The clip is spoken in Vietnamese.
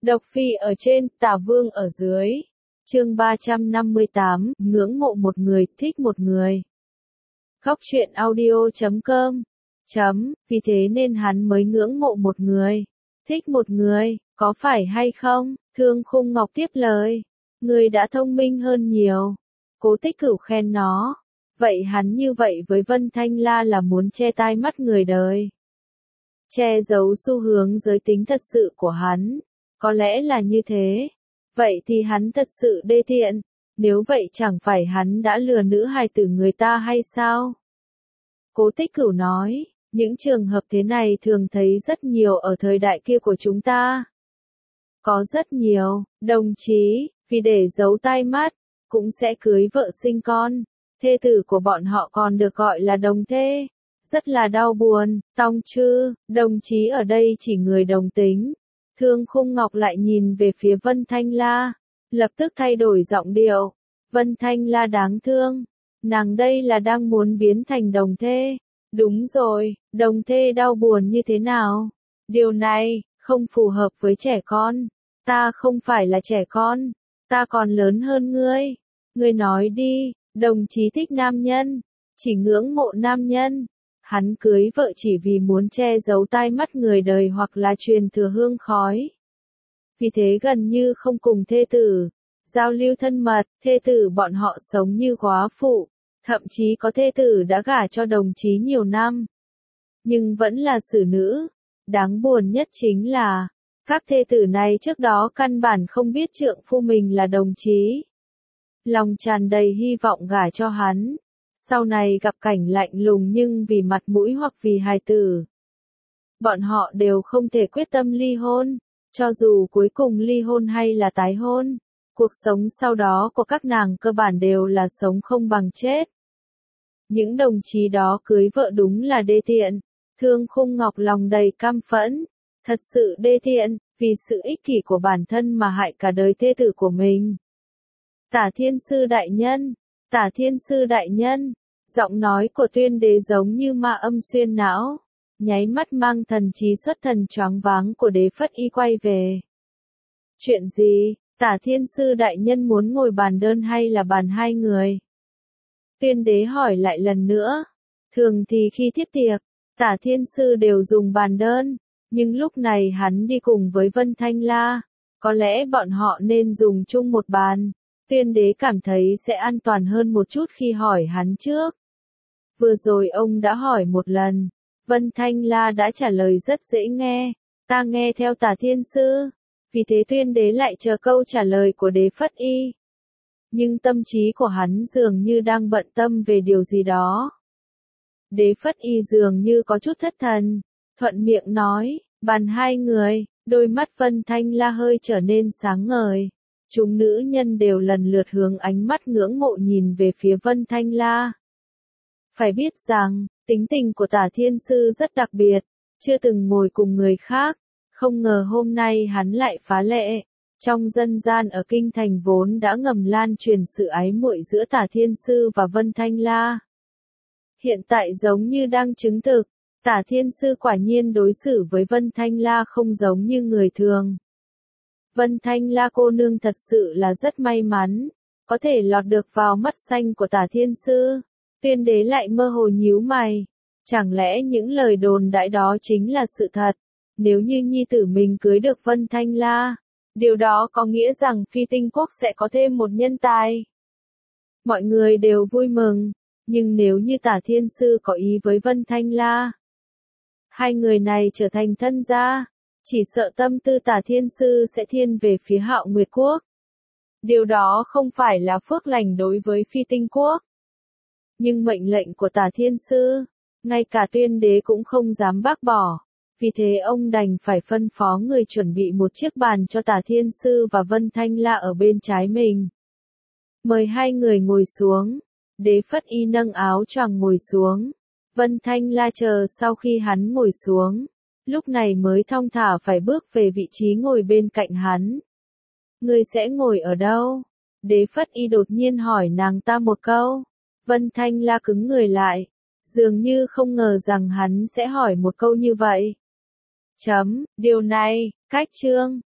Độc Phi ở trên, Tả Vương ở dưới. Chương 358, ngưỡng mộ một người, thích một người. Góc truyện audio.com. Vì thế nên hắn mới ngưỡng mộ một người, thích một người, có phải hay không? Thương Khung Ngọc tiếp lời. Người đã thông minh hơn nhiều. Cố Tích Cửu khen nó. Vậy hắn như vậy với Vân Thanh La là muốn che tai mắt người đời. Che giấu xu hướng giới tính thật sự của hắn. Có lẽ là như thế. Vậy thì hắn thật sự đê tiện. Nếu vậy chẳng phải hắn đã lừa nữ hài tử người ta hay sao? Cố Tích Cửu nói, những trường hợp thế này thường thấy rất nhiều ở thời đại kia của chúng ta. Có rất nhiều, đồng chí, vì để giấu tai mắt, cũng sẽ cưới vợ sinh con. Thê tử của bọn họ còn được gọi là đồng thê. Rất là đau buồn, Tông Chư, đồng chí ở đây chỉ người đồng tính. Thương Khung Ngọc lại nhìn về phía Vân Thanh La, lập tức thay đổi giọng điệu. Vân Thanh La đáng thương, nàng đây là đang muốn biến thành đồng thê. Đúng rồi, đồng thê đau buồn như thế nào? Điều này, không phù hợp với trẻ con. Ta không phải là trẻ con, ta còn lớn hơn ngươi. Ngươi nói đi, đồng chí thích nam nhân, chỉ ngưỡng mộ nam nhân. Hắn cưới vợ chỉ vì muốn che giấu tai mắt người đời hoặc là truyền thừa hương khói. Vì thế gần như không cùng thê tử giao lưu thân mật, thê tử bọn họ sống như góa phụ, thậm chí có thê tử đã gả cho đồng chí nhiều năm, nhưng vẫn là xử nữ. Đáng buồn nhất chính là, các thê tử này trước đó căn bản không biết trượng phu mình là đồng chí. Lòng tràn đầy hy vọng gả cho hắn. Sau này gặp cảnh lạnh lùng nhưng vì mặt mũi hoặc vì hài tử, bọn họ đều không thể quyết tâm ly hôn. Cho dù cuối cùng ly hôn hay là tái hôn, cuộc sống sau đó của các nàng cơ bản đều là sống không bằng chết. Những đồng chí đó cưới vợ đúng là đê tiện. Thương Khung Ngọc lòng đầy căm phẫn. Thật sự đê tiện, vì sự ích kỷ của bản thân mà hại cả đời thê tử của mình. Tả Thiên Sư đại nhân, Tả Thiên Sư đại nhân. Giọng nói của Tuyên Đế giống như ma âm xuyên não, nháy mắt mang thần trí xuất thần choáng váng của Đế Phất Y quay về. Chuyện gì? Tả Thiên Sư đại nhân muốn ngồi bàn đơn hay là bàn hai người? Tuyên Đế hỏi lại lần nữa. Thường thì khi thiết tiệc, Tả Thiên Sư đều dùng bàn đơn, nhưng lúc này hắn đi cùng với Vân Thanh La, có lẽ bọn họ nên dùng chung một bàn. Tuyên Đế cảm thấy sẽ an toàn hơn một chút khi hỏi hắn trước. Vừa rồi ông đã hỏi một lần, Vân Thanh La đã trả lời rất dễ nghe, ta nghe theo Tả Thiên Sư. Vì thế Tuyên Đế lại chờ câu trả lời của Đế Phất Y. Nhưng tâm trí của hắn dường như đang bận tâm về điều gì đó. Đế Phất Y dường như có chút thất thần, thuận miệng nói, bàn hai người. Đôi mắt Vân Thanh La hơi trở nên sáng ngời. Chúng nữ nhân đều lần lượt hướng ánh mắt ngưỡng mộ nhìn về phía Vân Thanh La. Phải biết rằng, tính tình của Tả Thiên Sư rất đặc biệt, chưa từng ngồi cùng người khác, không ngờ hôm nay hắn lại phá lệ. Trong dân gian ở Kinh Thành vốn đã ngầm lan truyền sự ái muội giữa Tả Thiên Sư và Vân Thanh La. Hiện tại giống như đang chứng thực, Tả Thiên Sư quả nhiên đối xử với Vân Thanh La không giống như người thường. Vân Thanh La cô nương thật sự là rất may mắn, có thể lọt được vào mắt xanh của Tả Thiên Sư. Tuyên Đế lại mơ hồ nhíu mày. Chẳng lẽ những lời đồn đại đó chính là sự thật? Nếu như nhi tử mình cưới được Vân Thanh La, điều đó có nghĩa rằng Phi Tinh Quốc sẽ có thêm một nhân tài. Mọi người đều vui mừng, nhưng nếu như Tả Thiên Sư có ý với Vân Thanh La, hai người này trở thành thân gia, chỉ sợ tâm tư Tả Thiên Sư sẽ thiên về phía Hạo Nguyệt Quốc. Điều đó không phải là phước lành đối với Phi Tinh Quốc. Nhưng mệnh lệnh của Tả Thiên Sư, ngay cả Tuyên Đế cũng không dám bác bỏ. Vì thế ông đành phải phân phó người chuẩn bị một chiếc bàn cho Tả Thiên Sư và Vân Thanh La ở bên trái mình. Mời hai người ngồi xuống. Đế Phất Y nâng áo choàng ngồi xuống. Vân Thanh La chờ sau khi hắn ngồi xuống, lúc này mới thong thả phải bước về vị trí ngồi bên cạnh hắn. Người sẽ ngồi ở đâu? Đế Phất Y đột nhiên hỏi nàng ta một câu. Vân Thanh La cứng người lại, dường như không ngờ rằng hắn sẽ hỏi một câu như vậy. Điều này, cách chương.